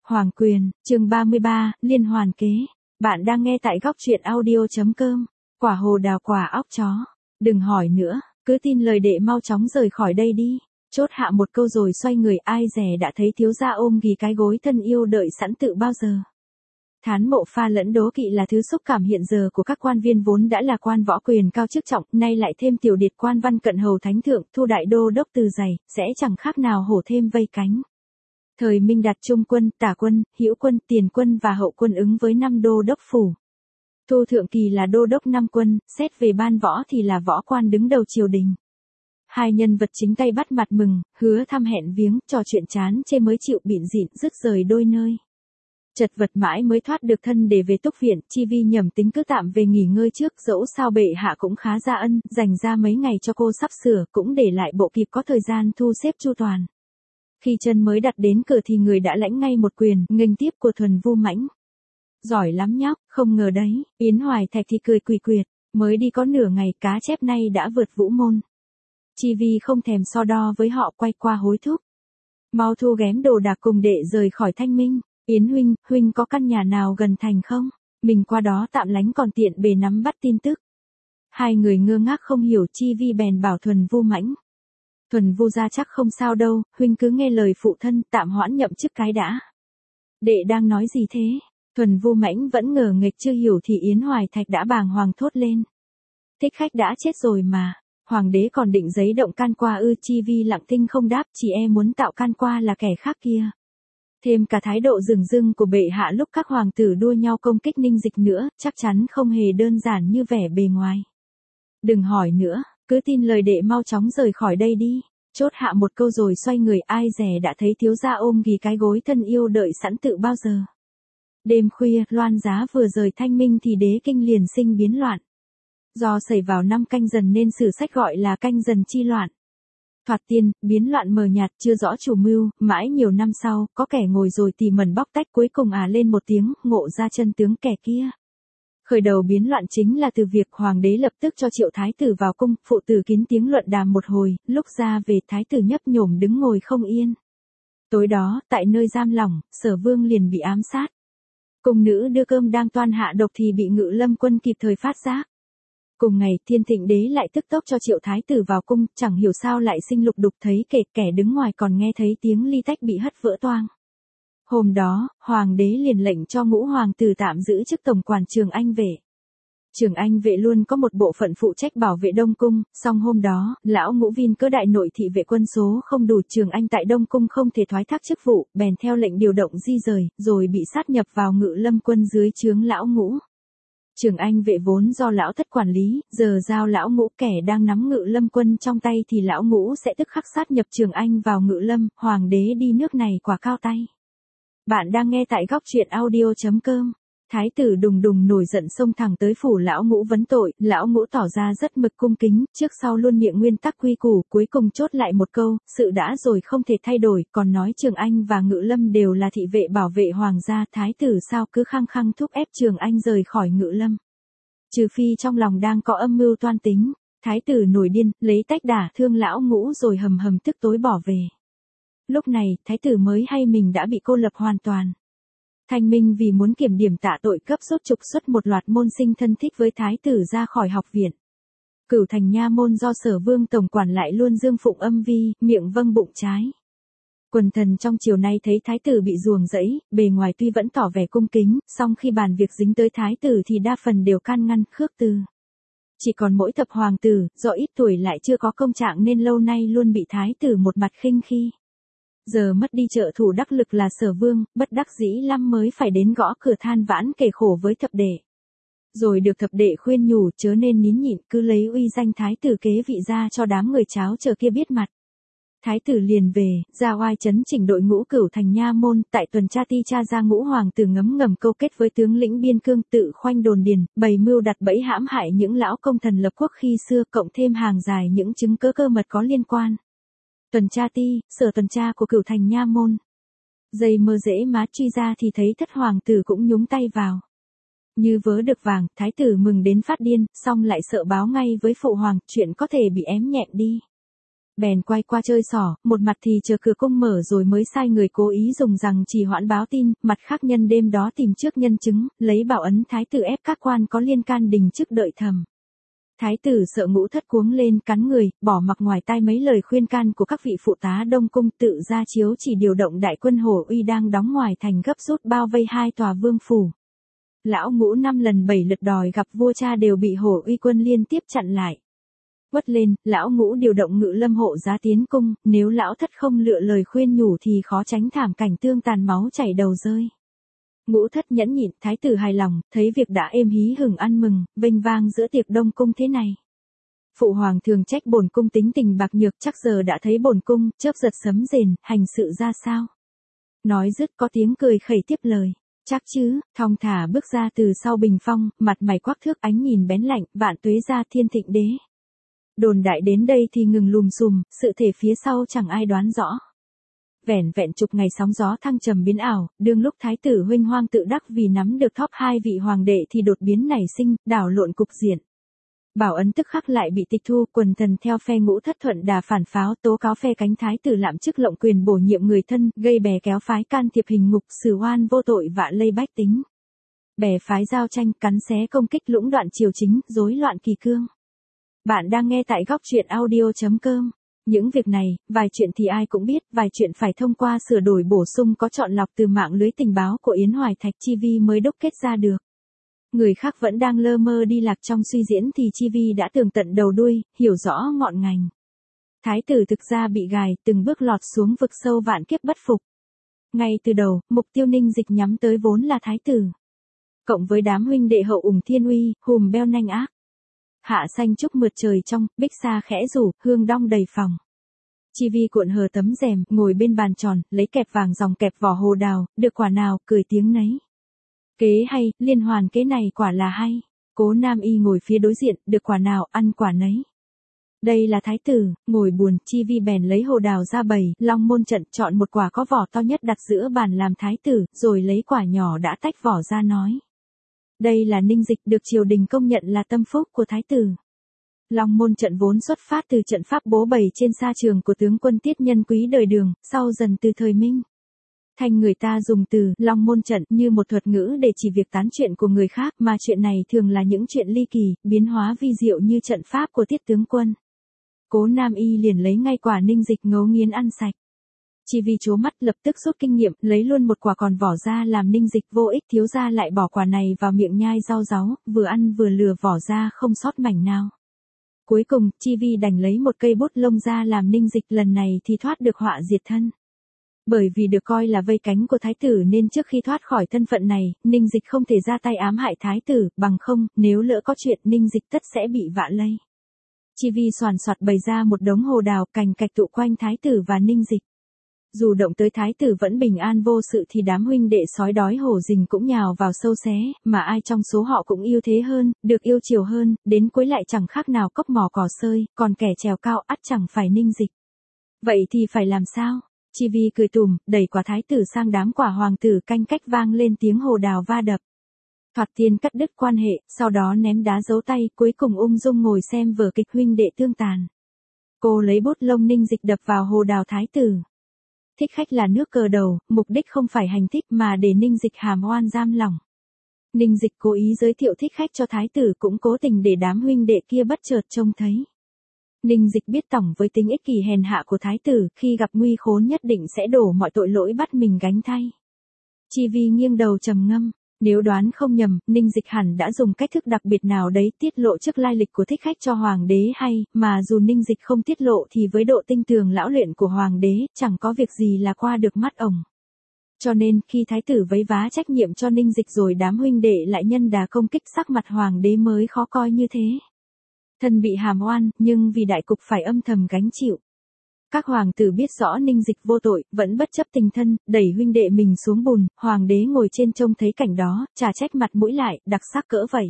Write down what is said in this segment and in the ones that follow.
Hoàng quyền, chương 33, liên hoàn kế. Bạn đang nghe tại góc truyện audio.com. Quả hồ đào quả óc chó. Đừng hỏi nữa, cứ tin lời đệ mau chóng rời khỏi đây đi. Chốt hạ một câu rồi xoay người, ai dè đã thấy thiếu gia ôm ghì cái gối thân yêu đợi sẵn tự bao giờ. Thán mộ pha lẫn đố kỵ là thứ xúc cảm hiện giờ của các quan viên vốn đã là quan võ quyền cao chức trọng, nay lại thêm tiểu điệt quan văn cận hầu thánh thượng, thu đại đô đốc từ dày, sẽ chẳng khác nào hổ thêm vây cánh. Thời Minh đặt trung quân, tả quân, hữu quân, tiền quân và hậu quân ứng với 5 đô đốc phủ. Thu thượng kỳ là đô đốc 5 quân, xét về ban võ thì là võ quan đứng đầu triều đình. Hai nhân vật chính tay bắt mặt mừng, hứa thăm hẹn viếng, trò chuyện chán chê mới chịu bịn dịn dứt rời đôi nơi. Chật vật mãi mới thoát được thân để về túc viện, Chi Vi nhầm tính cứ tạm về nghỉ ngơi trước, dẫu sao bệ hạ cũng khá ra ân, dành ra mấy ngày cho cô sắp sửa, cũng để lại bộ kịp có thời gian thu xếp chu toàn. Khi chân mới đặt đến cửa thì người đã lãnh ngay một quyền, nghênh tiếp của Thuần Vu Mãnh. Giỏi lắm nhóc, không ngờ đấy, Yến Hoài Thạch thì cười quỳ quyệt, mới đi có nửa ngày cá chép nay đã vượt vũ môn. Chi Vi không thèm so đo với họ, quay qua hối thúc. Mau thu ghém đồ đạc cùng đệ rời khỏi Thanh Minh. Yến huynh có căn nhà nào gần thành không? Mình qua đó tạm lánh còn tiện bề nắm bắt tin tức. Hai người ngơ ngác không hiểu, Chi Vi bèn bảo Thuần Vu Mãnh. Thuần Vu gia chắc không sao đâu, huynh cứ nghe lời phụ thân, tạm hoãn nhậm chức cái đã. Đệ đang nói gì thế? Thuần Vu Mãnh vẫn ngờ nghệch chưa hiểu thì Yến Hoài Thạch đã bàng hoàng thốt lên. Thích khách đã chết rồi mà, hoàng đế còn định giấy động can qua ư? Chi Vi lặng thinh không đáp, chỉ muốn tạo can qua là kẻ khác kia. Thêm cả thái độ dửng dưng của bệ hạ lúc các hoàng tử đua nhau công kích Ninh Dịch nữa, chắc chắn không hề đơn giản như vẻ bề ngoài. Đừng hỏi nữa, cứ tin lời đệ mau chóng rời khỏi đây đi. Chốt hạ một câu rồi xoay người, ai dè đã thấy thiếu gia ôm ghì cái gối thân yêu đợi sẵn tự bao giờ. Đêm khuya, Loan Giá vừa rời Thanh Minh thì đế kinh liền sinh biến loạn. Do xảy vào năm Canh Dần nên sử sách gọi là Canh Dần chi loạn. Thoạt tiên, biến loạn mờ nhạt, chưa rõ chủ mưu, mãi nhiều năm sau, có kẻ ngồi rồi tỉ mẩn bóc tách, cuối cùng lên một tiếng, ngộ ra chân tướng kẻ kia. Khởi đầu biến loạn chính là từ việc hoàng đế lập tức cho triệu thái tử vào cung, phụ tử kín tiếng luận đàm một hồi, lúc ra về thái tử nhấp nhổm đứng ngồi không yên. Tối đó, tại nơi giam lỏng, Sở Vương liền bị ám sát. Cung nữ đưa cơm đang toan hạ độc thì bị Ngự Lâm Quân kịp thời phát giác. Cùng ngày, Thiên Thịnh đế lại tức tốc cho triệu thái tử vào cung, chẳng hiểu sao lại sinh lục đục, thấy kẻ đứng ngoài còn nghe thấy tiếng ly tách bị hất vỡ toang. Hôm đó, hoàng đế liền lệnh cho ngũ hoàng tử tạm giữ chức tổng quản Trường Anh vệ. Trường Anh vệ luôn có một bộ phận phụ trách bảo vệ Đông Cung, song hôm đó, lão ngũ Vin cớ đại nội thị vệ quân số không đủ, Trường Anh tại Đông Cung không thể thoái thác chức vụ, bèn theo lệnh điều động di rời, rồi bị sát nhập vào Ngự Lâm Quân dưới trướng lão ngũ. Trường Anh vệ vốn do lão thất quản lý, giờ giao lão ngũ, kẻ đang nắm Ngự Lâm Quân trong tay thì lão ngũ sẽ tức khắc sát nhập Trường Anh vào Ngự Lâm, hoàng đế đi nước này quả cao tay. Bạn đang nghe tại góc truyện audio.com. Thái tử đùng đùng nổi giận xông thẳng tới phủ lão ngũ vấn tội, lão ngũ tỏ ra rất mực cung kính, trước sau luôn miệng nguyên tắc quy củ, cuối cùng chốt lại một câu, sự đã rồi không thể thay đổi, còn nói Trường Anh và Ngự Lâm đều là thị vệ bảo vệ hoàng gia, thái tử sao cứ khăng khăng thúc ép Trường Anh rời khỏi Ngự Lâm. Trừ phi trong lòng đang có âm mưu toan tính, thái tử nổi điên, lấy tách đả thương lão ngũ rồi hầm hầm tức tối bỏ về. Lúc này, thái tử mới hay mình đã bị cô lập hoàn toàn. Thanh Minh vì muốn kiểm điểm tạ tội cấp sốt trục xuất một loạt môn sinh thân thích với thái tử ra khỏi học viện. Cửu Thành nha môn do Sở Vương tổng quản lại luôn dương phụng âm vi, miệng vâng bụng trái. Quần thần trong chiều nay thấy thái tử bị ruồng rẫy, bề ngoài tuy vẫn tỏ vẻ cung kính, song khi bàn việc dính tới thái tử thì đa phần đều can ngăn, khước từ. Chỉ còn mỗi thập hoàng tử, do ít tuổi lại chưa có công trạng nên lâu nay luôn bị thái tử một mặt khinh khi. Giờ mất đi trợ thủ đắc lực là Sở Vương, bất đắc dĩ lắm mới phải đến gõ cửa than vãn kể khổ với thập đệ. Rồi được thập đệ khuyên nhủ chớ nên nín nhịn, cứ lấy uy danh thái tử kế vị ra cho đám người cháo chờ kia biết mặt. Thái tử liền về, ra oai chấn chỉnh đội ngũ Cửu Thành nha môn, tại tuần tra ti tra ra ngũ hoàng tử ngấm ngầm câu kết với tướng lĩnh biên cương tự khoanh đồn điền, bày mưu đặt bẫy hãm hại những lão công thần lập quốc khi xưa, cộng thêm hàng dài những chứng cớ cơ mật có liên quan. Tuần tra ti, sở tuần tra của Cửu Thành nha môn. Dây mơ dễ má truy ra thì thấy thất hoàng tử cũng nhúng tay vào. Như vớ được vàng, thái tử mừng đến phát điên, song lại sợ báo ngay với phụ hoàng, chuyện có thể bị ém nhẹm đi. Bèn quay qua chơi xỏ, một mặt thì chờ cửa cung mở rồi mới sai người cố ý dùng rằng trì hoãn báo tin, mặt khác nhân đêm đó tìm trước nhân chứng, lấy bảo ấn thái tử ép các quan có liên can đình chức đợi thầm. Thái tử sợ Ngũ Thất cuống lên cắn người, bỏ mặc ngoài tai mấy lời khuyên can của các vị phụ tá Đông cung, tự ra chiếu chỉ điều động đại quân Hổ Uy đang đóng ngoài thành gấp rút bao vây hai tòa vương phủ. Lão Ngũ 5 lần 7 lượt đòi gặp vua cha đều bị Hổ Uy quân liên tiếp chặn lại. Quất lên, lão Ngũ điều động Ngự Lâm hộ giá tiến cung, nếu lão Thất không lựa lời khuyên nhủ thì khó tránh thảm cảnh tương tàn máu chảy đầu rơi. Ngũ Thất nhẫn nhịn, thái tử hài lòng, thấy việc đã êm hí hửng ăn mừng, vênh vang giữa tiệc Đông cung thế này. Phụ hoàng thường trách bổn cung tính tình bạc nhược, chắc giờ đã thấy bổn cung chớp giật sấm rền, hành sự ra sao. Nói dứt có tiếng cười khẩy tiếp lời. Chắc chứ, thong thả bước ra từ sau bình phong, mặt mày quắc thước ánh nhìn bén lạnh, vạn tuế gia thiên thịnh đế. Đồn đại đến đây thì ngừng lùm xùm, sự thể phía sau chẳng ai đoán rõ. Vẻn vẹn chục ngày sóng gió thăng trầm biến ảo, đương lúc thái tử huênh hoang tự đắc vì nắm được top 2 vị hoàng đệ thì đột biến nảy sinh, đảo lộn cục diện. Bảo ấn tức khắc lại bị tịch thu, quần thần theo phe Ngũ Thất thuận đà phản pháo, tố cáo phe cánh thái tử lạm chức lộng quyền bổ nhiệm người thân, gây bè kéo phái can thiệp hình ngục, xử oan vô tội vạ lây bách tính. Bè phái giao tranh, cắn xé công kích lũng đoạn triều chính, rối loạn kỳ cương. Bạn đang nghe tại góc truyện audio.com. Những việc này, vài chuyện thì ai cũng biết, vài chuyện phải thông qua sửa đổi bổ sung có chọn lọc từ mạng lưới tình báo của Yến Hoài Thạch Chi Vi mới đúc kết ra được. Người khác vẫn đang lơ mơ đi lạc trong suy diễn thì Chi Vi đã tường tận đầu đuôi, hiểu rõ ngọn ngành. Thái tử thực ra bị gài, từng bước lọt xuống vực sâu vạn kiếp bất phục. Ngay từ đầu, mục tiêu Ninh Dịch nhắm tới vốn là thái tử. Cộng với đám huynh đệ hậu ủng thiên uy, hùm beo nanh ác. Hạ xanh trúc mượt trời trong, bích sa khẽ rủ, hương đong đầy phòng. Chi Vi cuộn hờ tấm rèm, ngồi bên bàn tròn, lấy kẹp vàng dòng kẹp vỏ hồ đào, được quả nào, cười tiếng nấy. Kế hay, liên hoàn kế này quả là hay. Cố Nam Y ngồi phía đối diện, được quả nào, ăn quả nấy. Đây là thái tử, ngồi buồn, Chi Vi bèn lấy hồ đào ra bày, long môn trận chọn một quả có vỏ to nhất đặt giữa bàn làm thái tử, rồi lấy quả nhỏ đã tách vỏ ra nói. Đây là Ninh Dịch được triều đình công nhận là tâm phúc của thái tử. Long môn trận vốn xuất phát từ trận pháp bố bày trên sa trường của tướng quân Tiết Nhân Quý đời Đường, sau dần từ thời Minh. Thành người ta dùng từ Long môn trận như một thuật ngữ để chỉ việc tán chuyện của người khác, mà chuyện này thường là những chuyện ly kỳ, biến hóa vi diệu như trận pháp của Tiết tướng quân. Cố Nam Y liền lấy ngay quả Ninh Dịch ngấu nghiến ăn sạch. Chi Vi trố mắt lập tức rút kinh nghiệm, lấy luôn một quả còn vỏ ra làm Ninh Dịch vô ích, thiếu gia lại bỏ quả này vào miệng nhai rau ráu, vừa ăn vừa lừa vỏ ra không sót mảnh nào. Cuối cùng, Chi Vi đành lấy một cây bút lông ra làm Ninh Dịch lần này thì thoát được họa diệt thân. Bởi vì được coi là vây cánh của thái tử nên trước khi thoát khỏi thân phận này, Ninh Dịch không thể ra tay ám hại thái tử, bằng không, nếu lỡ có chuyện Ninh Dịch tất sẽ bị vạ lây. Chi Vi soàn soạt bày ra một đống hồ đào cành cạch tụ quanh thái tử và Ninh Dịch. Dù động tới thái tử vẫn bình an vô sự thì đám huynh đệ sói đói hổ rình cũng nhào vào sâu xé, mà ai trong số họ cũng yêu thế hơn, được yêu chiều hơn, đến cuối lại chẳng khác nào cốc mỏ cỏ sơi, còn kẻ trèo cao ắt chẳng phải Ninh Dịch. Vậy thì phải làm sao? Chi Vi cười tủm, đẩy quả thái tử sang đám quả hoàng tử, canh cách vang lên tiếng hồ đào va đập. Thoạt tiên cắt đứt quan hệ, sau đó ném đá giấu tay, cuối cùng ung dung ngồi xem vở kịch huynh đệ tương tàn. Cô lấy bút lông Ninh Dịch đập vào hồ đào thái tử. Thích khách là nước cờ đầu, mục đích không phải hành thích mà để Ninh Dịch hàm oan giam lỏng. Ninh Dịch cố ý giới thiệu thích khách cho thái tử cũng cố tình để đám huynh đệ kia bất chợt trông thấy. Ninh Dịch biết tổng với tính ích kỷ hèn hạ của thái tử, khi gặp nguy khốn nhất định sẽ đổ mọi tội lỗi bắt mình gánh thay. Chi Vi nghiêng đầu trầm ngâm, nếu đoán không nhầm, Ninh Dịch hẳn đã dùng cách thức đặc biệt nào đấy tiết lộ trước lai lịch của thích khách cho hoàng đế hay, mà dù Ninh Dịch không tiết lộ thì với độ tinh tường lão luyện của hoàng đế, chẳng có việc gì là qua được mắt ổng. Cho nên, khi thái tử vấy vá trách nhiệm cho Ninh Dịch rồi đám huynh đệ lại nhân đà công kích, sắc mặt hoàng đế mới khó coi như thế. Thân bị hàm oan, nhưng vì đại cục phải âm thầm gánh chịu. Các hoàng tử biết rõ Ninh Dịch vô tội, vẫn bất chấp tình thân, đẩy huynh đệ mình xuống bùn, hoàng đế ngồi trên trông thấy cảnh đó, chả trách mặt mũi lại, đặc sắc cỡ vậy.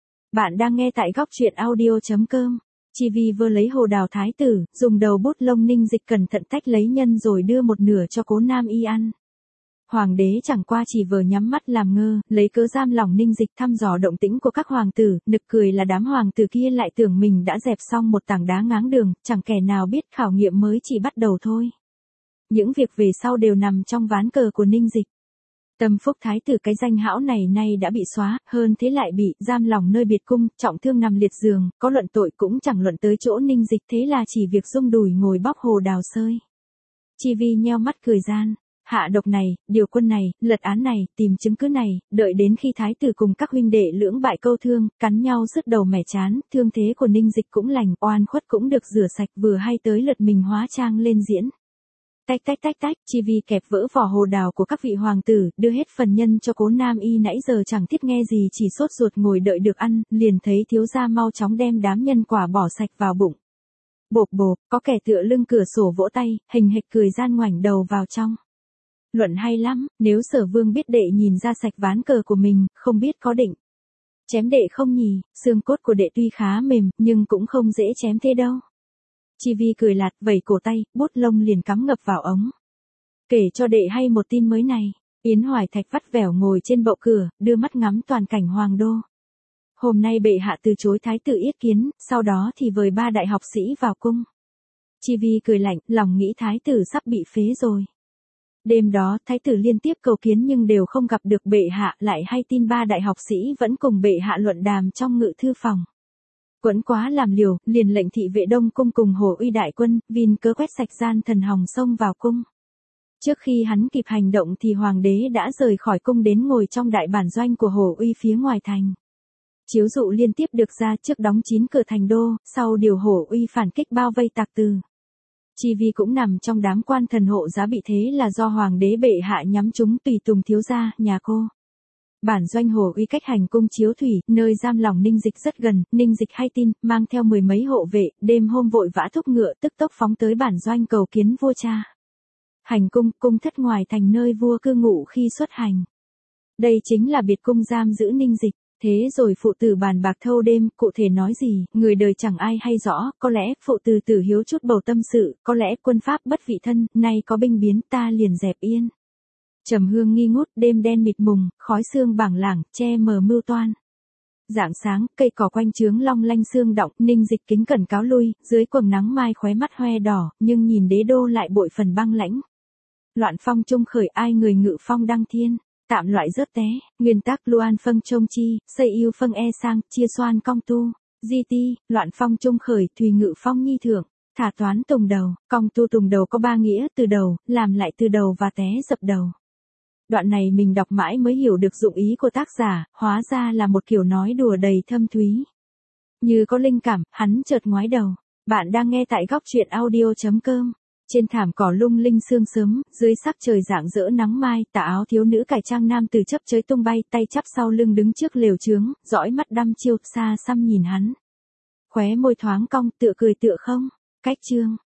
Bạn đang nghe tại góc truyện audio.com. Chi Vi vừa lấy hồ đào thái tử, dùng đầu bút lông Ninh Dịch cẩn thận tách lấy nhân rồi đưa một nửa cho Cố Nam Y ăn. Hoàng đế chẳng qua chỉ vờ nhắm mắt làm ngơ, lấy cớ giam lỏng Ninh Dịch thăm dò động tĩnh của các hoàng tử, nực cười là đám hoàng tử kia lại tưởng mình đã dẹp xong một tảng đá ngáng đường, chẳng kẻ nào biết khảo nghiệm mới chỉ bắt đầu thôi. Những việc về sau đều nằm trong ván cờ của Ninh Dịch. Tâm phúc thái tử cái danh hão này nay đã bị xóa, hơn thế lại bị giam lỏng nơi biệt cung, trọng thương nằm liệt giường, có luận tội cũng chẳng luận tới chỗ Ninh Dịch, thế là chỉ việc rung đùi ngồi bóc hồ đào sơi. Chi Vi nheo mắt cười gian. Hạ độc này, điều quân này, lật án này, tìm chứng cứ này, đợi đến khi thái tử cùng các huynh đệ lưỡng bại câu thương, cắn nhau sứt đầu mẻ chán, thương thế của Ninh Dịch cũng lành, oan khuất cũng được rửa sạch, vừa hay tới lượt mình hóa trang lên diễn. Tách tách tách tách, Chi Vi kẹp vỡ vỏ hồ đào của các vị hoàng tử, đưa hết phần nhân cho Cố Nam Y nãy giờ chẳng thiết nghe gì, chỉ sốt ruột ngồi đợi được ăn, liền thấy thiếu gia mau chóng đem đám nhân quả bỏ sạch vào bụng. Bộp bộp, có kẻ tựa lưng cửa sổ vỗ tay, hình hệt cười gian ngoảnh đầu vào trong. Luận hay lắm, nếu Sở Vương biết đệ nhìn ra sạch ván cờ của mình, không biết có định chém đệ không nhỉ, xương cốt của đệ tuy khá mềm, nhưng cũng không dễ chém thế đâu. Chi Vi cười lạt, vẩy cổ tay, bút lông liền cắm ngập vào ống. Kể cho đệ hay một tin mới này, Yến Hoài Thạch vắt vẻo ngồi trên bậu cửa, đưa mắt ngắm toàn cảnh hoàng đô. Hôm nay bệ hạ từ chối thái tử yết kiến, sau đó thì vời 3 đại học sĩ vào cung. Chi Vi cười lạnh, lòng nghĩ thái tử sắp bị phế rồi. Đêm đó, thái tử liên tiếp cầu kiến nhưng đều không gặp được bệ hạ, lại hay tin 3 đại học sĩ vẫn cùng bệ hạ luận đàm trong ngự thư phòng. Quẫn quá làm liều, liền lệnh thị vệ Đông cung cùng Hồ Uy đại quân, vin cớ quét sạch gian thần hòng xông vào cung. Trước khi hắn kịp hành động thì hoàng đế đã rời khỏi cung đến ngồi trong đại bản doanh của Hồ Uy phía ngoài thành. Chiếu dụ liên tiếp được ra trước đóng 9 cửa thành đô, sau điều Hồ Uy phản kích bao vây Tạc Từ. Chi Vi cũng nằm trong đám quan thần hộ giá bị thế là do hoàng đế bệ hạ nhắm chúng tùy tùng thiếu gia, nhà cô. Bản doanh Hồ Uy cách hành cung Chiếu Thủy, nơi giam lỏng Ninh Dịch rất gần, Ninh Dịch hay tin, mang theo 10 mấy hộ vệ, đêm hôm vội vã thúc ngựa tức tốc phóng tới bản doanh cầu kiến vua cha. Hành cung, cung thất ngoài thành nơi vua cư ngụ khi xuất hành. Đây chính là biệt cung giam giữ Ninh Dịch. Thế rồi phụ tử bàn bạc thâu đêm, cụ thể nói gì, người đời chẳng ai hay rõ, có lẽ phụ tử tử hiếu chút bầu tâm sự, có lẽ quân pháp bất vị thân, nay có binh biến ta liền dẹp yên. Trầm hương nghi ngút, đêm đen mịt mùng, khói sương bảng lảng, che mờ mưu toan. Rạng sáng, cây cỏ quanh trướng long lanh sương động, Ninh Dịch kính cẩn cáo lui, dưới quầng nắng mai khóe mắt hoe đỏ, nhưng nhìn đế đô lại bội phần băng lãnh. Loạn phong trung khởi ai người ngự phong đăng thiên. Tạm loại rớt té, nguyên tắc Luan phân trông chi, xây yêu phân e sang, chia xoan cong tu, di ti, loạn phong trung khởi, thùy ngự phong nhi thượng, thả toán tùng đầu, cong tu tùng đầu có 3 nghĩa từ đầu, làm lại từ đầu và té dập đầu. Đoạn này mình đọc mãi mới hiểu được dụng ý của tác giả, hóa ra là một kiểu nói đùa đầy thâm thúy. Như có linh cảm, hắn chợt ngoái đầu. Bạn đang nghe tại góc truyện audio.com. Trên thảm cỏ lung linh sương sớm, dưới sắc trời rạng rỡ nắng mai, tà áo thiếu nữ cải trang nam từ chấp chới tung bay, tay chắp sau lưng đứng trước lều trướng, dõi mắt đăm chiêu, xa xăm nhìn hắn. Khóe môi thoáng cong, tựa cười tựa không. Cách chương.